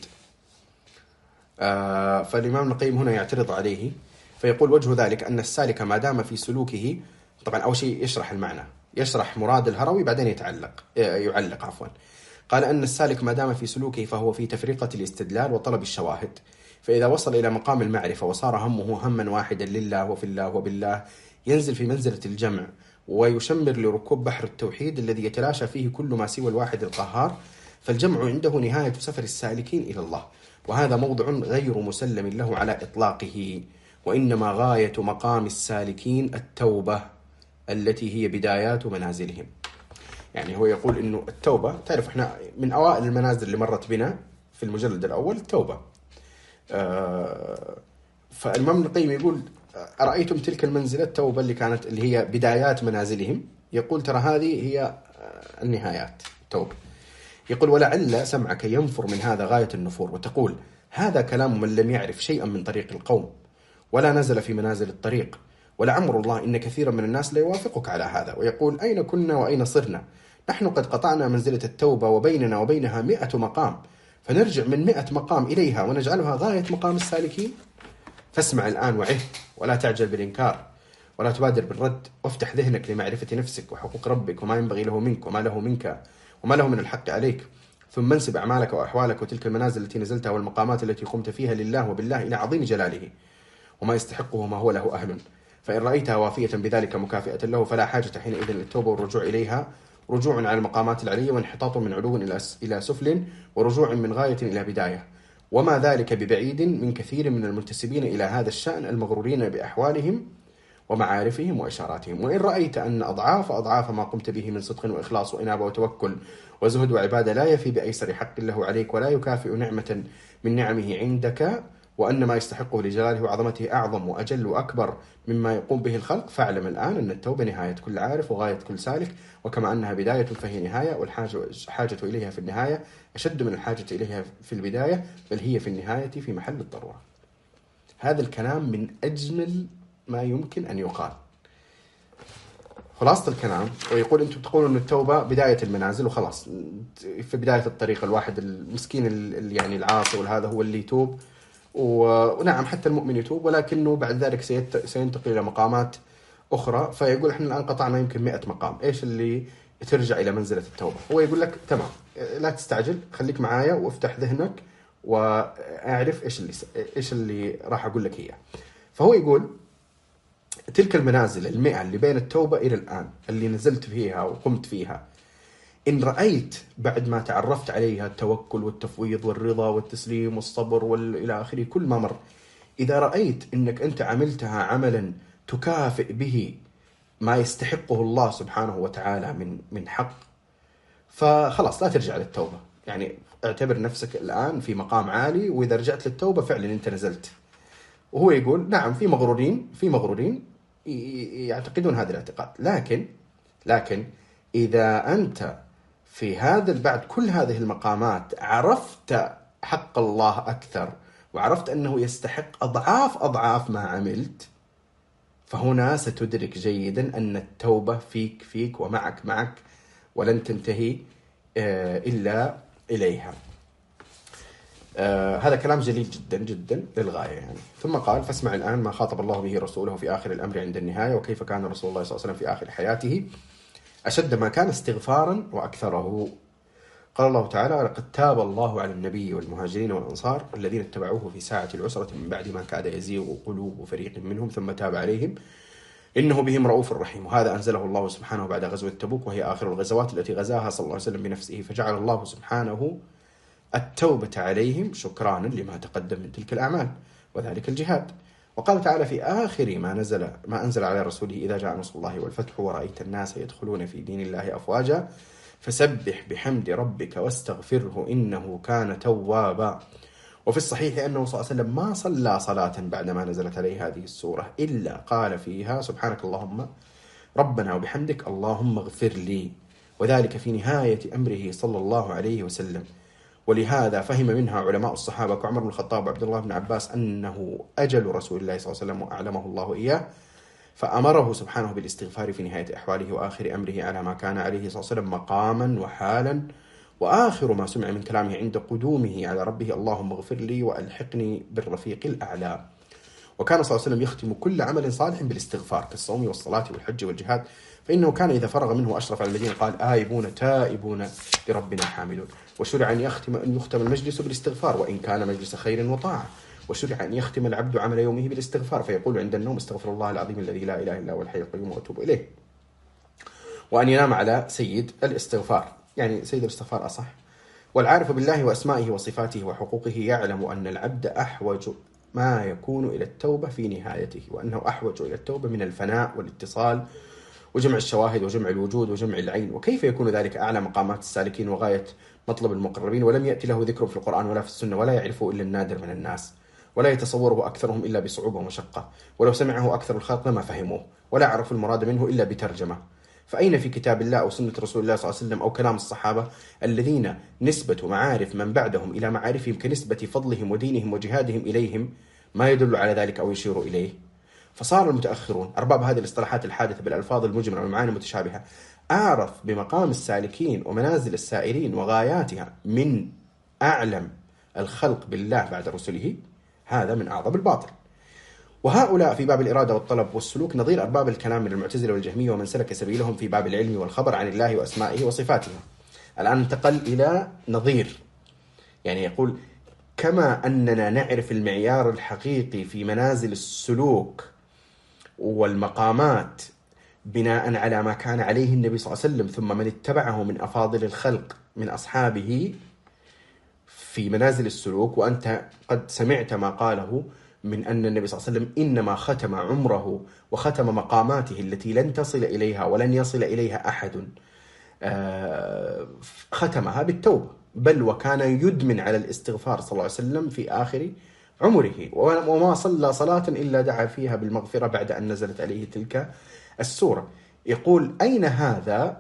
فالإمام ابن القيم هنا يعترض عليه فيقول: وجه ذلك أن السالك ما دام في سلوكه، طبعا أول شيء يشرح المعنى، يشرح مراد الهروي بعدين يتعلق يعلق عفوا. قال أن السالك ما دام في سلوكه فهو في تفرقة الاستدلال وطلب الشواهد، فإذا وصل إلى مقام المعرفة وصار همه هما واحدا لله وفي الله وبالله، ينزل في منزلة الجمع ويشمر لركوب بحر التوحيد الذي يتلاشى فيه كل ما سوى الواحد القهار. فالجمع عنده نهاية سفر السالكين إلى الله، وهذا موضع غير مسلم له على إطلاقه، وإنما غاية مقام السالكين التوبة التي هي بدايات منازلهم. يعني هو يقول إنه التوبة، تعرف إحنا من أوائل المنازل اللي مرت بنا في المجلد الأول التوبة. آه فالإمام ابن القيم يقول: أرأيتم تلك المنزلة التوبة اللي كانت اللي هي بدايات منازلهم، يقول ترى هذه هي النهايات التوبة. يقول: ولعل سمعك ينفر من هذا غاية النفور، وتقول هذا كلام من لم يعرف شيئا من طريق القوم ولا نزل في منازل الطريق، ولعمر الله إن كثيرا من الناس لا يوافقك على هذا. ويقول: أين كنا وأين صرنا؟ نحن قد قطعنا منزلة التوبة وبيننا وبينها مئة مقام، فنرجع من مئة مقام إليها ونجعلها غاية مقام السالكين؟ فاسمع الآن وعه، ولا تعجل بالإنكار، ولا تبادر بالرد، وافتح ذهنك لمعرفة نفسك وحقوق ربك وما ينبغي له منك وما له منك وما له من الحق عليك، ثم انسب أعمالك وأحوالك وتلك المنازل التي نزلتها والمقامات التي قمت فيها لله وبالله إلى عظيم جلاله وما يستحقه ما هو له أهل. فإن رأيتها وافية بذلك مكافئة له فلا حاجة حينئذ للتوبة والرجوع إليها، رجوع على المقامات العلية وانحطاط من علو إلى سفل ورجوع من غاية إلى بداية، وما ذلك ببعيد من كثير من المنتسبين إلى هذا الشأن المغرورين بأحوالهم ومعارفهم وإشاراتهم. وإن رأيت أن أضعاف أضعاف ما قمت به من صدق وإخلاص وإنابة وتوكل وزهد وعبادة لا يفي بأيسر حق له عليك ولا يكافئ نعمة من نعمه عندك، وأن ما يستحقه لجلاله وعظمته أعظم وأجل وأكبر مما يقوم به الخلق، فاعلم الآن أن التوبة نهاية كل عارف وغاية كل سالك، وكما أنها بداية فهي نهاية، والحاجة إليها في النهاية أشد من الحاجة إليها في البداية، بل هي في النهاية في محل الضرورة. هذا الكلام من أجمل ما يمكن أن يقال. خلاصة الكلام، ويقول أنتم تقولون أن التوبة بداية المنازل وخلاص، في بداية الطريق الواحد المسكين يعني العاصي والهذا هو اللي يتوب، ونعم حتى المؤمن يتوب، ولكنه بعد ذلك سينتقل إلى مقامات أخرى. فيقول إحنا الآن قطعنا يمكن مئة مقام، إيش اللي ترجع إلى منزلة التوبة؟ هو يقول لك تمام، لا تستعجل، خليك معايا وافتح ذهنك وأعرف إيش اللي إيش اللي راح أقول لك إياه. فهو يقول تلك المنازل المئة اللي بين التوبة إلى الآن اللي نزلت فيها وقمت فيها، إن رأيت بعد ما تعرفت عليها التوكل والتفويض والرضا والتسليم والصبر والإلى آخره كل ما مر، إذا رأيت أنك أنت عملتها عملا تكافئ به ما يستحقه الله سبحانه وتعالى من من حق، فخلاص لا ترجع للتوبة. يعني اعتبر نفسك الآن في مقام عالي، وإذا رجعت للتوبة فعلا أنت نزلت. وهو يقول نعم في مغرورين في مغرورين يعتقدون هذا الاعتقاد، لكن لكن إذا أنت في هذا بعد كل هذه المقامات عرفت حق الله أكثر وعرفت أنه يستحق أضعاف أضعاف ما عملت، فهنا ستدرك جيدا أن التوبة فيك فيك ومعك معك ولن تنتهي إلا إليها. آه هذا كلام جليل جدا جدا للغاية يعني. ثم قال: فاسمع الآن ما خاطب الله به رسوله في آخر الأمر عند النهاية، وكيف كان رسول الله صلى الله عليه وسلم في آخر حياته أشد ما كان استغفارا وأكثره. قال الله تعالى: لقد تاب الله على النبي والمهاجرين والأنصار الذين اتبعوه في ساعة العسرة من بعد ما كاد يزيغ قلوب فريق منهم ثم تاب عليهم إنه بهم رؤوف رحيم. وهذا أنزله الله سبحانه بعد غزوة تبوك، وهي آخر الغزوات التي غزاها صلى الله عليه وسلم بنفسه، فجعل الله سبحانه التوبة عليهم شكرانا لما تقدم من تلك الأعمال وذلك الجهاد. وقال تعالى في آخر ما نزل ما أنزل على رسوله: إذا جاء نصر الله والفتح ورأيت الناس يدخلون في دين الله أفواجا فسبح بحمد ربك واستغفره إنه كان توابا. وفي الصحيح أنه صلى الله عليه وسلم ما صلى صلاة بعدما نزلت عليه هذه السورة إلا قال فيها: سبحانك اللهم ربنا وبحمدك اللهم اغفر لي، وذلك في نهاية أمره صلى الله عليه وسلم. ولهذا فهم منها علماء الصحابة كعمر بن الخطاب وعبد الله بن عباس أنه أجل رسول الله صلى الله عليه وسلم وأعلمه الله إياه، فأمره سبحانه بالاستغفار في نهاية أحواله وآخر أمره على ما كان عليه صلى الله عليه وسلم مقاما وحالا. وآخر ما سمع من كلامه عند قدومه على ربه: اللهم اغفر لي وألحقني بالرفيق الأعلى. وكان صلى الله عليه وسلم يختم كل عمل صالح بالاستغفار كالصوم والصلاة والحج والجهاد، فإنه كان إذا فرغ منه أشرف على الذين قال: آيبون تائبون لربنا حاملون. وشرع أن يختم أن يختم المجلس بالاستغفار وإن كان مجلس خير وطاعة. وشرع أن يختم العبد عمل يومه بالاستغفار فيقول عند النوم: استغفر الله العظيم الذي لا إله إلا هو الحي القيوم وأتوب إليه. وأن ينام على سيد الاستغفار، يعني سيد الاستغفار أصح. والعارف بالله وأسمائه وصفاته وحقوقه يعلم أن العبد أحوج ما يكون إلى التوبة في نهايته، وأنه أحوج إلى التوبة من الفناء والاتصال وجمع الشواهد وجمع الوجود وجمع العين. وكيف يكون ذلك أعلى مقامات السالكين وغاية مطلب المقربين، ولم يأتي له ذكر في القرآن ولا في السنة، ولا يعرفه إلا النادر من الناس، ولا يتصوره أكثرهم إلا بصعوبة ومشقة، ولو سمعه أكثر الخلق لما فهموه، ولا عرفوا المراد منه إلا بترجمة. فأين في كتاب الله أو سنة رسول الله صلى الله عليه وسلم أو كلام الصحابة الذين نسبة معارف من بعدهم إلى معارفهم كنسبة فضلهم ودينهم وجهادهم إليهم ما يدل على ذلك أو يشير إليه؟ فصار المتأخرون أرباب هذه الاصطلاحات الحادثة بالألفاظ المجملة والمعاني المتشابهة أعرف بمقام السالكين ومنازل السائرين وغاياتها من أعلم الخلق بالله بعد رسله. هذا من أعظم الباطل. وهؤلاء في باب الإرادة والطلب والسلوك نظير أرباب الكلام من المعتزلة والجهمية ومن سلك سبيلهم في باب العلم والخبر عن الله وأسمائه وصفاته. الآن انتقل إلى نظير، يعني يقول: كما أننا نعرف المعيار الحقيقي في منازل السلوك والمقامات بناء على ما كان عليه النبي صلى الله عليه وسلم ثم من اتبعه من أفاضل الخلق من أصحابه في منازل السلوك، وأنت قد سمعت ما قاله من أن النبي صلى الله عليه وسلم إنما ختم عمره وختم مقاماته التي لن تصل إليها ولن يصل إليها أحد، ختمها بالتوبة، بل وكان يدمن على الاستغفار صلى الله عليه وسلم في آخر عمره، وما صلى صلاة إلا دعا فيها بالمغفرة بعد أن نزلت عليه تلك السورة. يقول: أين هذا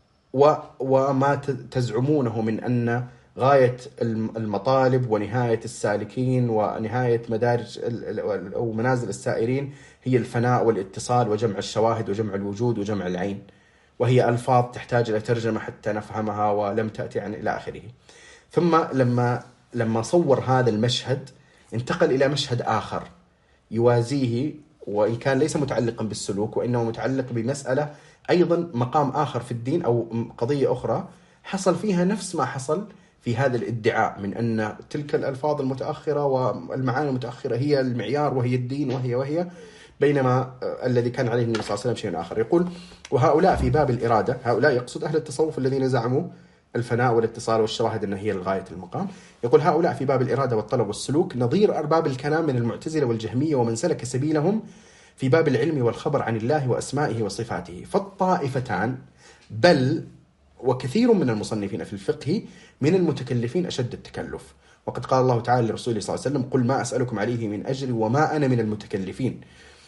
وما تزعمونه من أن غاية المطالب ونهاية السالكين ونهاية مدارج أو منازل السائرين هي الفناء والاتصال وجمع الشواهد وجمع الوجود وجمع العين، وهي ألفاظ تحتاج إلى ترجمة حتى نفهمها ولم تأتي عن إلى آخره. ثم لما لما صور هذا المشهد انتقل إلى مشهد آخر يوازيه، وإن كان ليس متعلقا بالسلوك وإنه متعلق بمسألة أيضا مقام آخر في الدين أو قضية أخرى حصل فيها نفس ما حصل في هذا الادعاء من أن تلك الألفاظ المتأخرة والمعاني المتأخرة هي المعيار وهي الدين وهي وهي بينما الذي كان عليه النبي صلى الله عليه وسلم شيء آخر. يقول: وهؤلاء في باب الإرادة، هؤلاء يقصد أهل التصوف الذين زعموا الفناء والاتصال والشواهد أنها هي الغاية المقام. يقول: هؤلاء في باب الإرادة والطلب والسلوك نظير أرباب الكلام من المعتزلة والجهمية ومن سلك سبيلهم في باب العلم والخبر عن الله وأسمائه وصفاته. فالطائفتان بل وكثير من المصنفين في الفقه من المتكلفين أشد التكلف، وقد قال الله تعالى لرسوله صلى الله عليه وسلم: قل ما أسألكم عليه من أجر وما أنا من المتكلفين.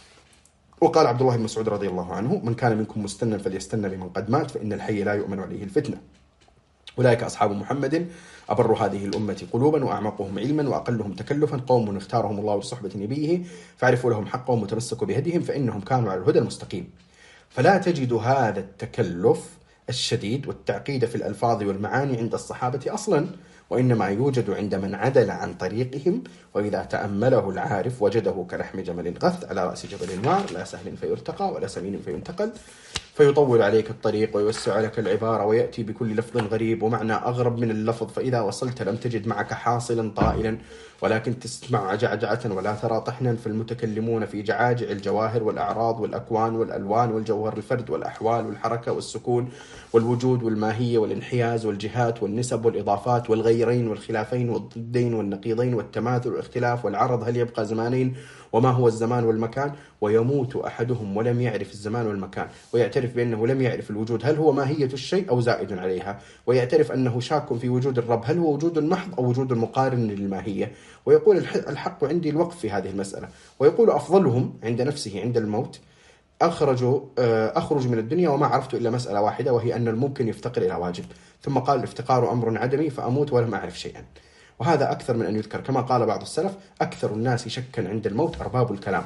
وقال عبد الله بن مسعود رضي الله عنه: من كان منكم مستنا فليستنى بمن قد مات فإن الحي لا يؤمن عليه الفتنة. أولئك أصحاب محمد أبر هذه الأمة قلوبا وأعمقهم علما وأقلهم تكلفا، قوم اختارهم الله لصحبة نبيه فاعرفوا لهم حقهم وتمسكوا بهديهم فإنهم كانوا على الهدى المستقيم. فلا تجد هذا التكلف الشديد والتعقيد في الألفاظ والمعاني عند الصحابة أصلا، وإنما يوجد عند من عدل عن طريقهم، وإذا تأمله العارف وجده كلحم جمل غث على رأس جبل وار، لا سهل فيرتقى ولا سمين فينتقل، فيطول عليك الطريق ويوسع لك العبارة ويأتي بكل لفظ غريب ومعنى أغرب من اللفظ، فإذا وصلت لم تجد معك حاصلا طائلا ولكن تسمع جعجعة ولا ترى طحنا. فالمتكلمون في جعاجع الجواهر والأعراض والأكوان والألوان والجوهر الفرد والأحوال والحركة والسكون والوجود والماهية والانحياز والجهات والنسب والإضافات والغيرين والخلافين والضدين والنقيضين والتماثل والاختلاف والعرض، هل يبقى زمانين وما هو الزمان والمكان، ويموت أحدهم ولم يعرف الزمان والمكان، ويعترف بأنه لم يعرف الوجود هل هو ماهية الشيء أو زائد عليها، ويعترف أنه شاك في وجود الرب هل هو وجود محض أو وجود مقارن للماهية، ويقول الحق عندي الوقف في هذه المسألة، ويقول أفضلهم عند نفسه عند الموت أخرج أخرج من الدنيا وما عرفت إلا مسألة واحدة، وهي أن الممكن يفتقر إلى واجب. ثم قال الافتقار أمر عدمي فأموت ولم أعرف شيئا. وهذا أكثر من أن يذكر، كما قال بعض السلف: أكثر الناس شكا عند الموت أرباب الكلام.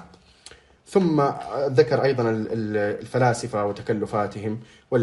ثم ذكر أيضا الفلاسفة وتكلفاتهم،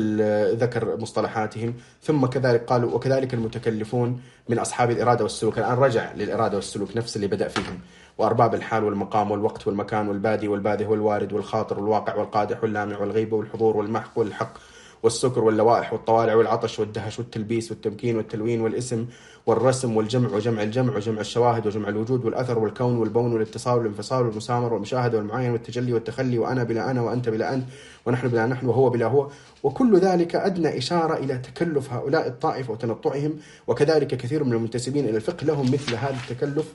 وذكر مصطلحاتهم. ثم كذلك قالوا: وكذلك المتكلفون من أصحاب الإرادة والسلوك. الآن رجع للإرادة والسلوك نفس اللي بدأ فيهم: وأرباب الحال والمقام والوقت والمكان والبادي والباذه والوارد والخاطر والواقع والقادح واللامع والغيبة والحضور والمحق والحق والسكر واللوائح والطوالع والعطش والدهش والتلبيس والتمكين والتلوين والاسم والرسم والجمع وجمع الجمع وجمع الشواهد وجمع الوجود والأثر والكون والبون والاتصال والانفصال والمسامر والمشاهدة والمعاينة والتجلي والتخلي، وأنا بلا أنا وأنت بلا أنت ونحن بلا نحن وهو بلا هو. وكل ذلك أدنى إشارة إلى تكلف هؤلاء الطائفة وتنطعهم. وكذلك كثير من المنتسبين إلى الفقه لهم مثل هذا التكلف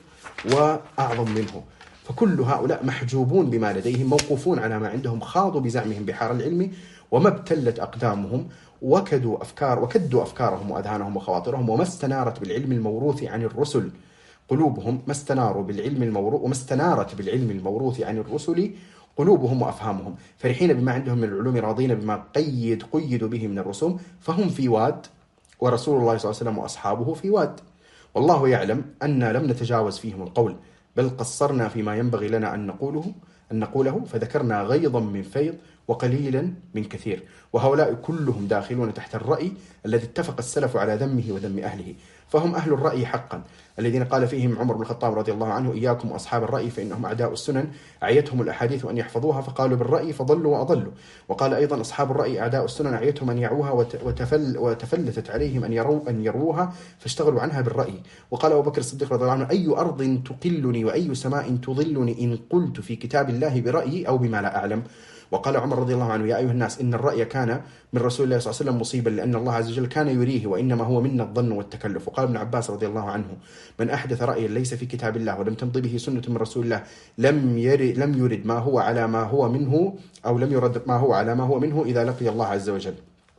وأعظم منه. فكل هؤلاء محجوبون بما لديهم، موقوفون على ما عندهم، خاضوا بزعمهم بحار العلم وما ابتلت أقدامهم، وكدوا أفكار وكدوا أفكارهم وأذهانهم وخواطرهم، وما استنارت بالعلم الموروث عن الرسل قلوبهم، ما استناروا بالعلم الموروث وما استنارت بالعلم الموروث عن الرسل قلوبهم وأفهامهم، فرحين بما عندهم من العلوم، راضين بما قيد قيدوا به من الرسوم، فهم في واد ورسول الله صلى الله عليه وسلم وأصحابه في واد. والله يعلم أن لم نتجاوز فيهم القول، بل قصرنا فيما ينبغي لنا أن نقوله أن نقوله فذكرنا غيظا من فيض وقليلا من كثير. وهؤلاء كلهم داخلون تحت الرأي الذي اتفق السلف على ذمه وذم أهله، فهم أهل الرأي حقا، الذين قال فيهم عمر بن الخطاب رضي الله عنه: إياكم أصحاب الرأي فإنهم أعداء السنن، أعيتهم الأحاديث أن يحفظوها فقالوا بالرأي فضلوا وأضلوا. وقال أيضا: أصحاب الرأي أعداء السنن، أعيتهم أن يعوها وتفل وتفلتت عليهم أن يروا أن يروها فاشتغلوا عنها بالرأي. وقال أبو بكر الصديق رضي الله عنه: أي أرض تقلني وأي سماء تظلني إن قلت في كتاب الله برأيي أو بما لا أعلم. وقال عمر رضي الله عنه: يا أيها الناس، إن الرأي كان من رسول الله صلى الله عليه وسلم مصيبا، لأن الله عز وجل كان يريه، وإنما هو منا الظن والتكلف. وقال ابن عباس رضي الله عنه: من أحدث رأيا ليس في كتاب الله ولم تمضي به سنة من رسول الله لم يرد لم يرد ما هو على ما هو منه، أو لم يرد ما هو على ما هو منه إذا لقي الله عز وجل.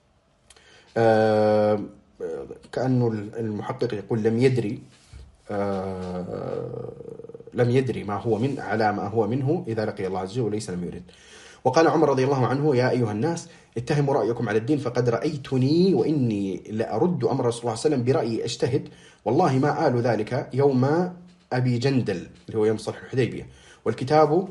آه كأنه المحقق يقول: لم يدري آه لم يدري ما هو من على ما هو منه إذا لقي الله عز وجل، وليس لم يرد. وقال عمر رضي الله عنه: يا أيها الناس، اتهموا رأيكم على الدين فقد رأيتني وإني لأرد أمر رسول الله صلى الله عليه وسلم برأيي أجتهد، والله ما آل ذلك يوم أبي جندل اللي هو يوم صلح الحديبية، والكتاب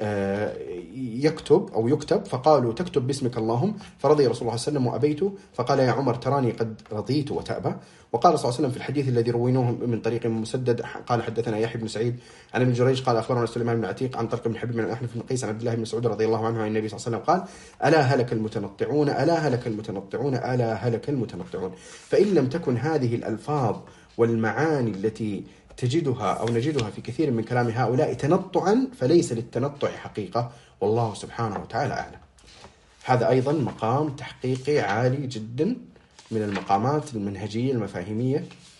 يكتب أو يكتب، فقالوا: تكتب باسمك اللهم، فرضي رسول الله صلى الله عليه وسلم وأبيت، فقال: يا عمر تراني قد رضيت وتأبى. وقال صلى الله عليه وسلم في الحديث الذي رويناه من طريق مسدد قال: حدثنا يحيى بن سعيد عن ابن جريج قال: أخبرنا سليمان بن عتيق عن طرق بن حبيب بن الأحنف بن قيس عن عبد الله بن مسعود رضي الله عنه عن النبي صلى الله عليه وسلم قال: ألا هلك المتنطعون ألا هلك المتنطعون ألا هلك المتنطعون. فإن لم تكن هذه الألفاظ والمعاني التي تجدها أو نجدها في كثير من كلام هؤلاء تنطعا، فليس للتنطع حقيقة، والله سبحانه وتعالى أعلم. هذا أيضا مقام تحقيقي عالي جدا من المقامات المنهجية المفاهيمية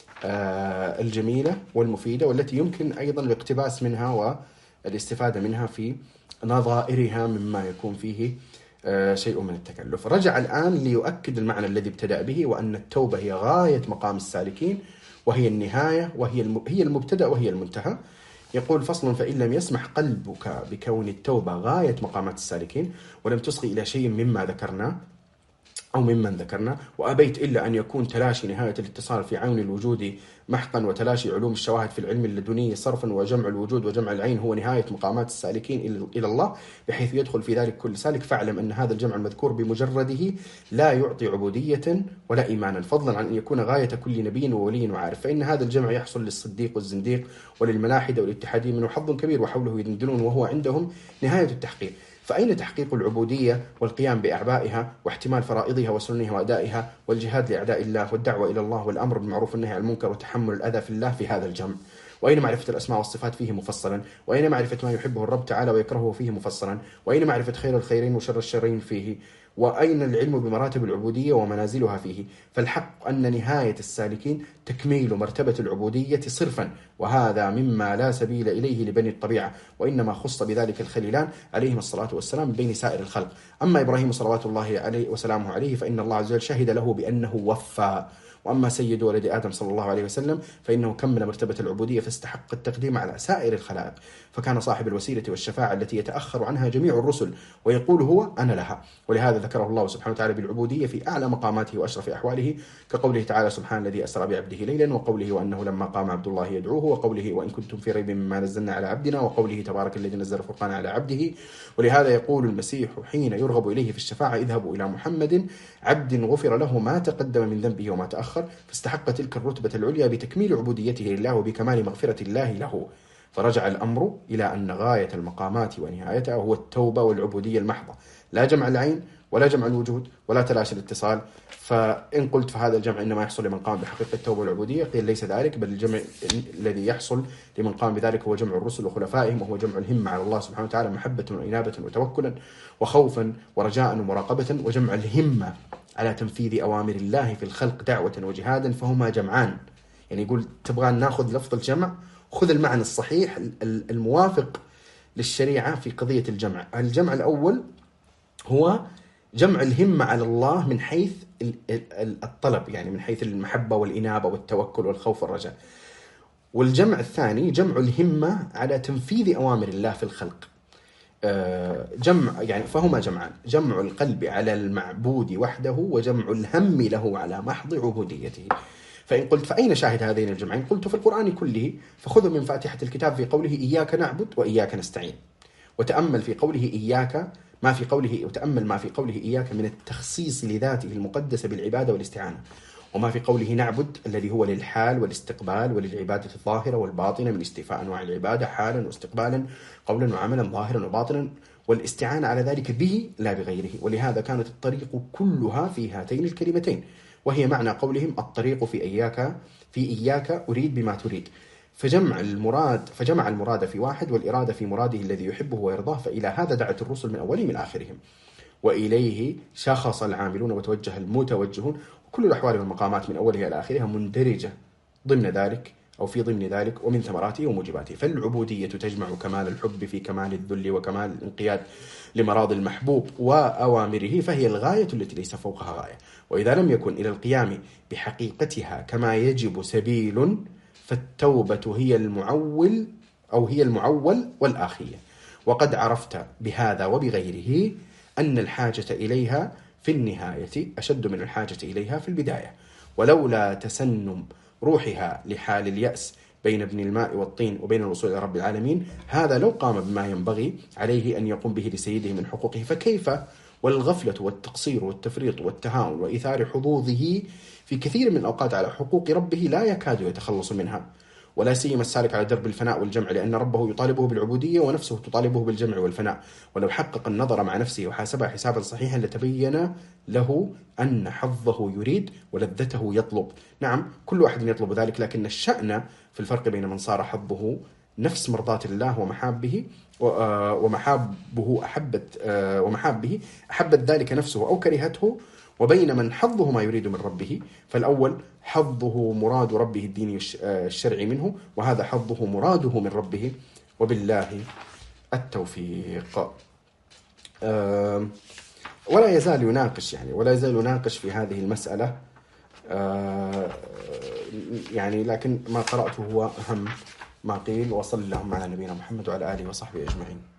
الجميلة والمفيدة، والتي يمكن أيضا الاقتباس منها والاستفادة منها في نظائرها مما يكون فيه شيء من التكلف. رجع الآن ليؤكد المعنى الذي ابتدأ به، وأن التوبة هي غاية مقام السالكين، وهي النهاية، وهي هي المبتدأ وهي المنتهى. يقول: فصل: فإن لم يسمح قلبك بكون التوبة غاية مقامات السالكين، ولم تصغي إلى شيء مما ذكرنا أو ممن ذكرنا، وأبيت إلا أن يكون تلاشي نهاية الاتصال في عون الوجود محقا، وتلاشي علوم الشواهد في العلم اللدني صرفا، وجمع الوجود وجمع العين هو نهاية مقامات السالكين إلى الله، بحيث يدخل في ذلك كل سالك، فاعلم أن هذا الجمع المذكور بمجرده لا يعطي عبودية ولا إيمانا، فضلا عن أن يكون غاية كل نبي وولي وعارف، فإن هذا الجمع يحصل للصديق والزنديق وللملاحدة والاتحادي منه حظ كبير، وحوله يدندنون، وهو عندهم نهاية التحقيق. فأين تحقيق العبودية والقيام بأعبائها واحتمال فرائضها وسننها وأدائها والجهاد لأعداء الله والدعوة إلى الله والأمر بالمعروف والنهي عن المنكر وتحمل الأذى في الله في هذا الجمع؟ وأين معرفة الأسماء والصفات فيه مفصلا؟ وأين معرفة ما يحبه الرب تعالى ويكرهه فيه مفصلا؟ وأين معرفة خير الخيرين وشر الشرين فيه؟ وأين العلم بمراتب العبودية ومنازلها فيه؟ فالحق أن نهاية السالكين تكميل مرتبة العبودية صرفا، وهذا مما لا سبيل إليه لبني الطبيعة، وإنما خص بذلك الخليلان عليهم الصلاة والسلام بين سائر الخلق. أما إبراهيم صلوات الله عليه وسلامه عليه فإن الله عز وجل شهد له بأنه وفى، وأما سيد ولد آدم صلى الله عليه وسلم فإنه كمل مرتبة العبودية فاستحق التقديم على سائر الخلائق، فكان صاحب الوسيلة والشفاعة التي يتأخر عنها جميع الرسل ويقول هو أنا لها. ولهذا ذكره الله سبحانه وتعالى بالعبودية في أعلى مقاماته وأشرف أحواله، كقوله تعالى سبحان الذي أسرى بعبده ليلا، وقوله وأنه لما قام عبد الله يدعوه، وقوله وإن كنتم في ريب مما نزلنا على عبدنا، وقوله تبارك الذي نزل الفرقان على عبده. ولهذا يقول المسيح حين يرغب إليه في الشفاعة اذهبوا إلى محمد عبد غفر له ما تقدم من ذنبه وما تأخر، فاستحق تلك الرتبة العليا بتكميل عبوديته لله وبكمال مغفرة الله له. فرجع الأمر إلى أن غاية المقامات ونهايتها هو التوبة والعبودية المحضة، لا جمع العين ولا جمع الوجود ولا تلاشي الاتصال. فإن قلت فهذا الجمع إنما يحصل لمن قام بحقيقة التوبة والعبودية، قيل ليس ذلك، بل الجمع الذي يحصل لمن قام بذلك هو جمع الرسل وخلفائهم، وهو جمع الهمة على الله سبحانه وتعالى محبة وإنابة وتوكلا وخوفا ورجاء ومراقبة، وجمع الهمة على تنفيذ أوامر الله في الخلق دعوة وجهادا، فهما جمعان. يعني يقول تبغى ناخذ لفظ الجمع، خذ المعنى الصحيح الموافق للشريعة في قضية الجمع. الجمع الأول هو جمع الهمة على الله من حيث الطلب، يعني من حيث المحبة والإنابة والتوكل والخوف والرجاء. والجمع الثاني جمع الهمة على تنفيذ أوامر الله في الخلق. جمع يعني فهما جمعان، جمع القلب على المعبود وحده وجمع الهم له على محض عبوديته. فإن قلت فأين شاهد هذين الجمعين؟ قلت في القرآن كله، فخذ من فاتحة الكتاب في قوله إياك نعبد وإياك نستعين، وتأمل في قوله إياك ما في قوله وتأمل ما في قوله إياك من التخصيص لذاته المقدسة بالعبادة والاستعانة، وما في قوله نعبد الذي هو للحال والاستقبال وللعبادة الظاهرة والباطنة من استيفاء أنواع العبادة حالا واستقبالا قولا وعملا ظاهرا وباطنا، والاستعانة على ذلك به لا بغيره. ولهذا كانت الطريق كلها في هاتين الكلمتين، وهي معنى قولهم الطريق في إياك في إياك أريد بما تريد. فجمع المراد فجمع المراد في واحد والإرادة في مراده الذي يحبه ويرضاه. فإلى هذا دعت الرسل من أولهم من آخرهم، وإليه شخص العاملون وتوجه المتوجهون، وكل الأحوال والمقامات من أولها إلى آخرها مندرجة ضمن ذلك أو في ضمن ذلك ومن ثمراته وموجباته. فالعبودية تجمع كمال الحب في كمال الذل وكمال الانقياد لمراض المحبوب وأوامره، فهي الغاية التي ليس فوقها غاية. وإذا لم يكن إلى القيام بحقيقتها كما يجب سبيل، فالتوبة هي المعول أو هي المعول والآخية. وقد عرفت بهذا وبغيره أن الحاجة إليها في النهاية أشد من الحاجة إليها في البداية، ولولا تسنم روحها لحال اليأس بين ابن الماء والطين وبين الوصول إلى رب العالمين، هذا لو قام بما ينبغي عليه أن يقوم به لسيده من حقوقه، فكيف والغفلة والتقصير والتفريط والتهاون وإثار حظوظه في كثير من الأوقات على حقوق ربه لا يكاد يتخلص منها، ولا سيما السالك على درب الفناء والجمع، لأن ربه يطالبه بالعبودية ونفسه تطالبه بالجمع والفناء. ولو حقق النظر مع نفسه وحاسبها حسابا صحيحا لتبين له أن حظه يريد ولذته يطلب. نعم كل واحد يطلب ذلك، لكن الشأن في الفرق بين من صار حظه نفس مرضاة الله ومحابه ومحابه أحبت ومحابه أحبت ذلك نفسه أو كرهته، وبين من حظه ما يريد من ربه. فالأول حظه مراد ربه الديني الشرعي منه، وهذا حظه مراده من ربه، وبالله التوفيق. ولا يزال يناقش يعني ولا يزال يناقش في هذه المسألة يعني، لكن ما قرأته هو أهم ما قيل. وصلى اللهم على نبينا محمد وعلى آله وصحبه أجمعين.